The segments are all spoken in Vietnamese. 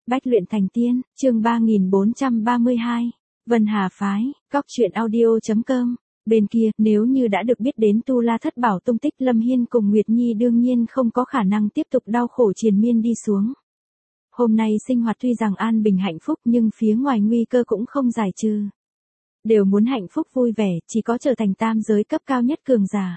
Bách luyện thành tiên, chương 3432. Vân Hà phái, góc truyện audio.com. Bên kia, nếu như đã được biết đến Tu La Thất Bảo tung tích, Lâm Hiên cùng Nguyệt Nhi đương nhiên không có khả năng tiếp tục đau khổ triền miên đi xuống. Hôm nay sinh hoạt tuy rằng an bình hạnh phúc nhưng phía ngoài nguy cơ cũng không giải trừ. Đều muốn hạnh phúc vui vẻ, chỉ có trở thành tam giới cấp cao nhất cường giả.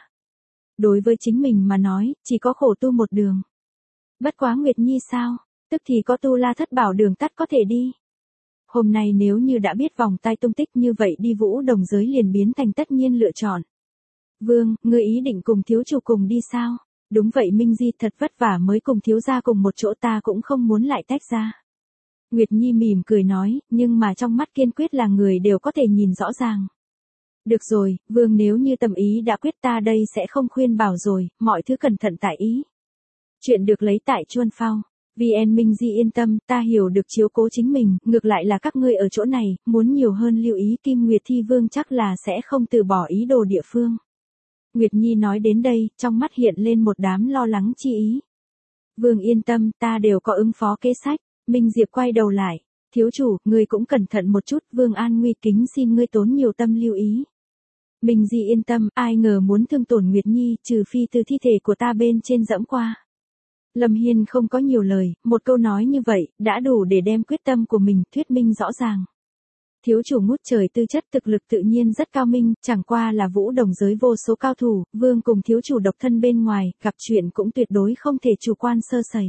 Đối với chính mình mà nói, chỉ có khổ tu một đường. Bất quá Nguyệt Nhi sao, tức thì có Tu La Thất Bảo đường tắt có thể đi. Hôm nay nếu như đã biết vòng tay tung tích như vậy, đi Vũ Đồng giới liền biến thành tất nhiên lựa chọn. Vương, ngươi ý định cùng thiếu chủ cùng đi sao? Đúng vậy Minh Di, thật vất vả mới cùng thiếu gia cùng một chỗ, ta cũng không muốn lại tách ra. Nguyệt Nhi mỉm cười nói, nhưng mà trong mắt kiên quyết là người đều có thể nhìn rõ ràng. Được rồi, Vương, nếu như tâm ý đã quyết, ta đây sẽ không khuyên bảo rồi, mọi thứ cẩn thận tại ý. Chuyện được lấy tại Chuân Phao. VN Minh Di yên tâm, ta hiểu được chiếu cố chính mình, ngược lại là các ngươi ở chỗ này, muốn nhiều hơn lưu ý. Kim Nguyệt Thi Vương chắc là sẽ không từ bỏ ý đồ địa phương. Nguyệt Nhi nói đến đây, trong mắt hiện lên một đám lo lắng chi ý. Vương yên tâm, ta đều có ứng phó kế sách. Minh Diệp quay đầu lại, thiếu chủ, ngươi cũng cẩn thận một chút, Vương an nguy, kính xin ngươi tốn nhiều tâm lưu ý. Minh Di yên tâm, ai ngờ muốn thương tổn Nguyệt Nhi, trừ phi từ thi thể của ta bên trên dẫm qua. Lâm Hiên không có nhiều lời, một câu nói như vậy, đã đủ để đem quyết tâm của mình thuyết minh rõ ràng. Thiếu chủ ngút trời tư chất, thực lực tự nhiên rất cao minh, chẳng qua là Vũ Đồng giới vô số cao thủ, Vương cùng thiếu chủ độc thân bên ngoài, gặp chuyện cũng tuyệt đối không thể chủ quan sơ sẩy.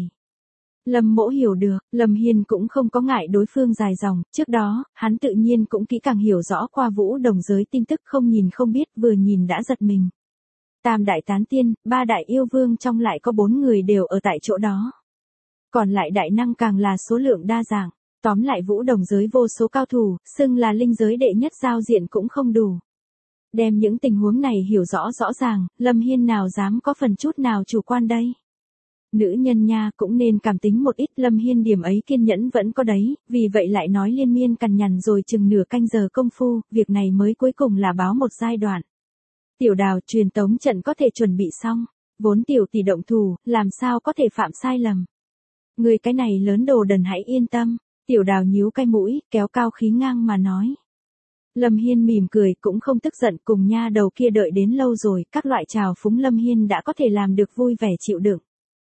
Lâm Mỗ hiểu được, Lâm Hiên cũng không có ngại đối phương dài dòng, trước đó, hắn tự nhiên cũng kỹ càng hiểu rõ qua Vũ Đồng giới tin tức, không nhìn không biết, vừa nhìn đã giật mình. Tam đại tán tiên, 3 đại yêu vương trong lại có 4 người đều ở tại chỗ đó. Còn lại đại năng càng là số lượng đa dạng, tóm lại Vũ Đồng giới vô số cao thủ, xưng là linh giới đệ nhất giao diện cũng không đủ. Đem những tình huống này hiểu rõ ràng, Lâm Hiên nào dám có phần chút nào chủ quan đây. Nữ nhân nha cũng nên cảm tính một ít, Lâm Hiên điểm ấy kiên nhẫn vẫn có đấy, vì vậy lại nói liên miên cằn nhằn rồi chừng nửa canh giờ công phu, việc này mới cuối cùng là báo một giai đoạn. Tiểu Đào, truyền tống trận có thể chuẩn bị xong, vốn tiểu tỷ động thủ, làm sao có thể phạm sai lầm. Người cái này lớn đồ đần hãy yên tâm, Tiểu Đào nhíu cái mũi, kéo cao khí ngang mà nói. Lâm Hiên mỉm cười, cũng không tức giận, cùng nha đầu kia đợi đến lâu rồi, các loại trào phúng Lâm Hiên đã có thể làm được vui vẻ chịu đựng.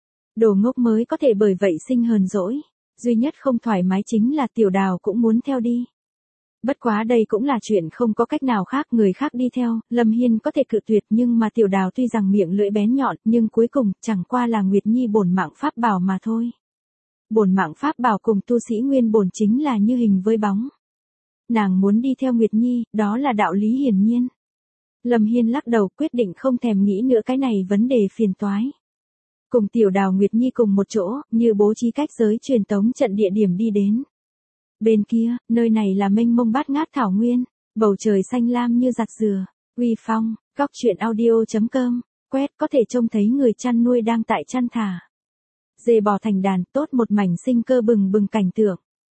Đồ ngốc mới có thể bởi vậy sinh hờn dỗi, duy nhất không thoải mái chính là Tiểu Đào cũng muốn theo đi. Bất quá đây cũng là chuyện không có cách nào khác, người khác đi theo, Lâm Hiên có thể cự tuyệt, nhưng mà Tiểu Đào tuy rằng miệng lưỡi bén nhọn, nhưng cuối cùng chẳng qua là Nguyệt Nhi bổn mạng pháp bảo mà thôi. Bổn mạng pháp bảo cùng tu sĩ nguyên bổn chính là như hình với bóng. Nàng muốn đi theo Nguyệt Nhi, đó là đạo lý hiển nhiên. Lâm Hiên lắc đầu, quyết định không thèm nghĩ nữa cái này vấn đề phiền toái. Cùng Tiểu Đào Nguyệt Nhi cùng một chỗ, như bố trí cách giới truyền tống trận địa điểm đi đến. Bên kia, nơi này là mênh mông bát ngát thảo nguyên, bầu trời xanh lam như giặt dừa, uy phong, góc truyện audio.com, quét có thể trông thấy người chăn nuôi đang tại chăn thả. Dê bò thành đàn, tốt một mảnh sinh cơ bừng bừng cảnh tượng.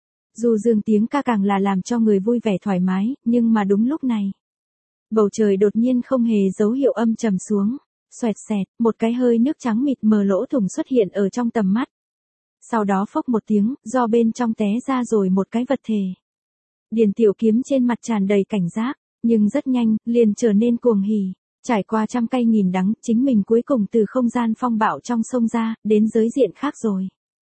Dù dương tiếng ca càng là làm cho người vui vẻ thoải mái, nhưng mà đúng lúc này. Bầu trời đột nhiên không hề dấu hiệu âm trầm xuống, xoẹt xẹt, một cái hơi nước trắng mịt mờ lỗ thủng xuất hiện ở trong tầm mắt. Sau đó phốc một tiếng, do bên trong té ra rồi một cái vật thể. Điền Tiểu Kiếm trên mặt tràn đầy cảnh giác, nhưng rất nhanh, liền trở nên cuồng hỉ. Trải qua trăm cay nghìn đắng, chính mình cuối cùng từ không gian phong bạo trong sông ra, đến giới diện khác rồi.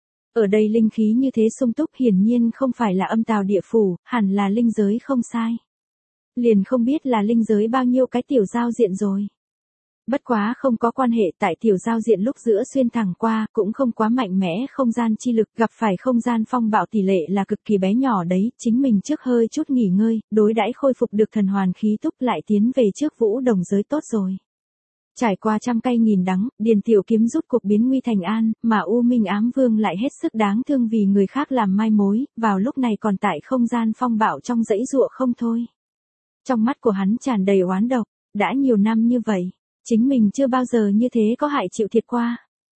Ở đây linh khí như thế sung túc, hiển nhiên không phải là âm tào địa phủ, hẳn là linh giới không sai. Liền không biết là linh giới bao nhiêu cái tiểu giao diện rồi. Bất quá không có quan hệ, tại tiểu giao diện lúc giữa xuyên thẳng qua, cũng không quá mạnh mẽ, không gian chi lực, gặp phải không gian phong bạo tỷ lệ là cực kỳ bé nhỏ đấy, chính mình trước hơi chút nghỉ ngơi, đối đãi khôi phục được thần hoàn khí túc lại tiến về trước Vũ Đồng giới tốt rồi. Trải qua trăm cay nghìn đắng, Điền Tiểu Kiếm rút cuộc biến nguy thành an, mà U Minh Ám Vương lại hết sức đáng thương vì người khác làm mai mối, vào lúc này còn tại không gian phong bạo trong dãy giụa không thôi. Trong mắt của hắn tràn đầy oán độc, đã nhiều năm như vậy. Chính mình chưa bao giờ như thế có hại chịu thiệt qua.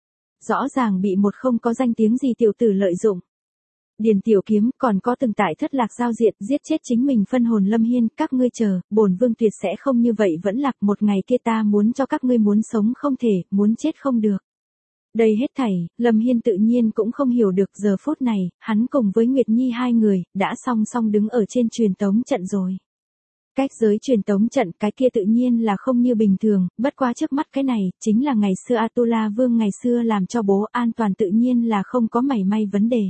Rõ ràng bị một không có danh tiếng gì tiểu tử lợi dụng. Điền Tiểu Kiếm còn có từng tại Thất Lạc giao diện giết chết chính mình phân hồn Lâm Hiên, các ngươi chờ, bổn vương tuyệt sẽ không như vậy vẫn lạc, một ngày kia ta muốn cho các ngươi muốn sống không thể, muốn chết không được. Đây hết thảy, Lâm Hiên tự nhiên cũng không hiểu được giờ phút này, hắn cùng với Nguyệt Nhi hai người, đã song song đứng ở trên truyền tống trận rồi. Cách giới truyền tống trận cái kia tự nhiên là không như bình thường, bất quá trước mắt cái này, chính là ngày xưa Atula Vương ngày xưa làm cho bố an toàn tự nhiên là không có mảy may vấn đề.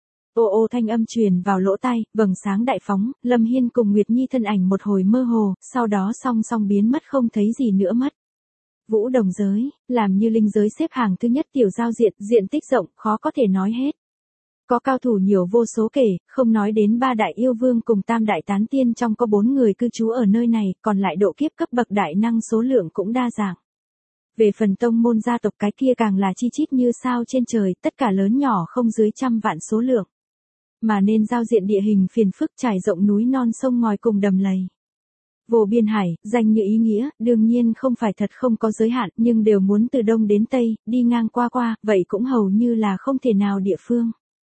Ô ô thanh âm truyền vào lỗ tai, vầng sáng đại phóng, Lâm Hiên cùng Nguyệt Nhi thân ảnh một hồi mơ hồ, sau đó song song biến mất không thấy gì nữa mất. Vũ Đồng giới, làm như linh giới xếp hàng thứ nhất tiểu giao diện tích rộng, khó có thể nói hết. Có cao thủ nhiều vô số kể, không nói đến 3 đại yêu vương cùng tam đại tán tiên trong có 4 người cư trú ở nơi này, còn lại độ kiếp cấp bậc đại năng số lượng cũng đa dạng. Về phần tông môn gia tộc cái kia càng là chi chít như sao trên trời, tất cả lớn nhỏ không dưới 100 vạn số lượng. Mà nên giao diện địa hình phiền phức trải rộng núi non sông ngòi cùng đầm lầy. Vô biên hải, danh như ý nghĩa, đương nhiên không phải thật không có giới hạn, nhưng đều muốn từ đông đến tây, đi ngang qua, vậy cũng hầu như là không thể nào địa phương.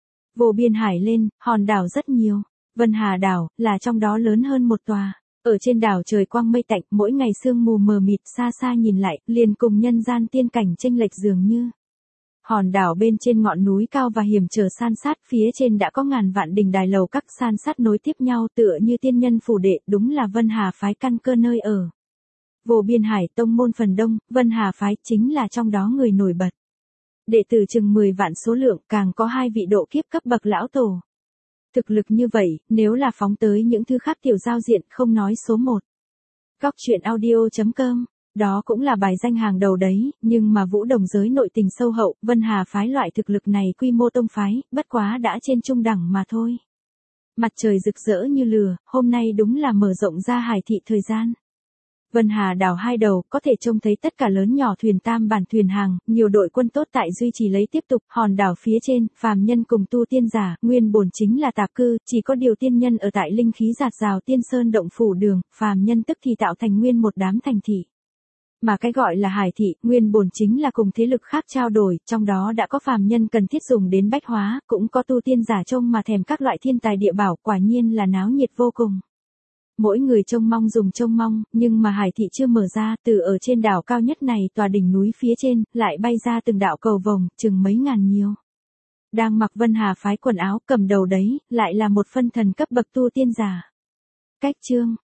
Vô biên hải lên, hòn đảo rất nhiều. Vân Hà đảo, là trong đó lớn hơn một tòa. Ở trên đảo trời quang mây tạnh, mỗi ngày sương mù mờ mịt xa xa nhìn lại, liền cùng nhân gian tiên cảnh chênh lệch dường như. Hòn đảo bên trên ngọn núi cao và hiểm trở san sát, phía trên đã có ngàn vạn đình đài lầu các san sát nối tiếp nhau tựa như tiên nhân phủ đệ, đúng là Vân Hà phái căn cơ nơi ở. Vô biên hải tông môn phần đông, Vân Hà phái chính là trong đó người nổi bật. Đệ tử chừng 10 vạn số lượng, càng có 2 vị độ kiếp cấp bậc lão tổ. Thực lực như vậy, nếu là phóng tới những thứ khác tiểu giao diện không nói số 1. Góc truyện audio.com, đó cũng là bài danh hàng đầu đấy, nhưng mà Vũ Đồng giới nội tình sâu hậu, Vân Hà phái loại thực lực này quy mô tông phái, bất quá đã trên trung đẳng mà thôi. Mặt trời rực rỡ như lửa, hôm nay đúng là mở rộng ra hải thị thời gian. Vân Hà đảo hai đầu, có thể trông thấy tất cả lớn nhỏ thuyền tam bản thuyền hàng, nhiều đội quân tốt tại duy trì lấy tiếp tục, hòn đảo phía trên, phàm nhân cùng tu tiên giả, nguyên bổn chính là tạp cư, chỉ có điều tiên nhân ở tại linh khí giạt rào tiên sơn động phủ đường, phàm nhân tức thì tạo thành nguyên một đám thành thị. Mà cái gọi là hải thị, nguyên bổn chính là cùng thế lực khác trao đổi, trong đó đã có phàm nhân cần thiết dùng đến bách hóa, cũng có tu tiên giả trông mà thèm các loại thiên tài địa bảo, quả nhiên là náo nhiệt vô cùng. Mỗi người trông mong dùng trông mong, nhưng mà hải thị chưa mở ra, từ ở trên đảo cao nhất này tòa đỉnh núi phía trên, lại bay ra từng đạo cầu vồng, chừng mấy ngàn nhiều. Đang mặc Vân Hà phái quần áo, cầm đầu đấy, lại là một phân thần cấp bậc tu tiên giả. Cách chương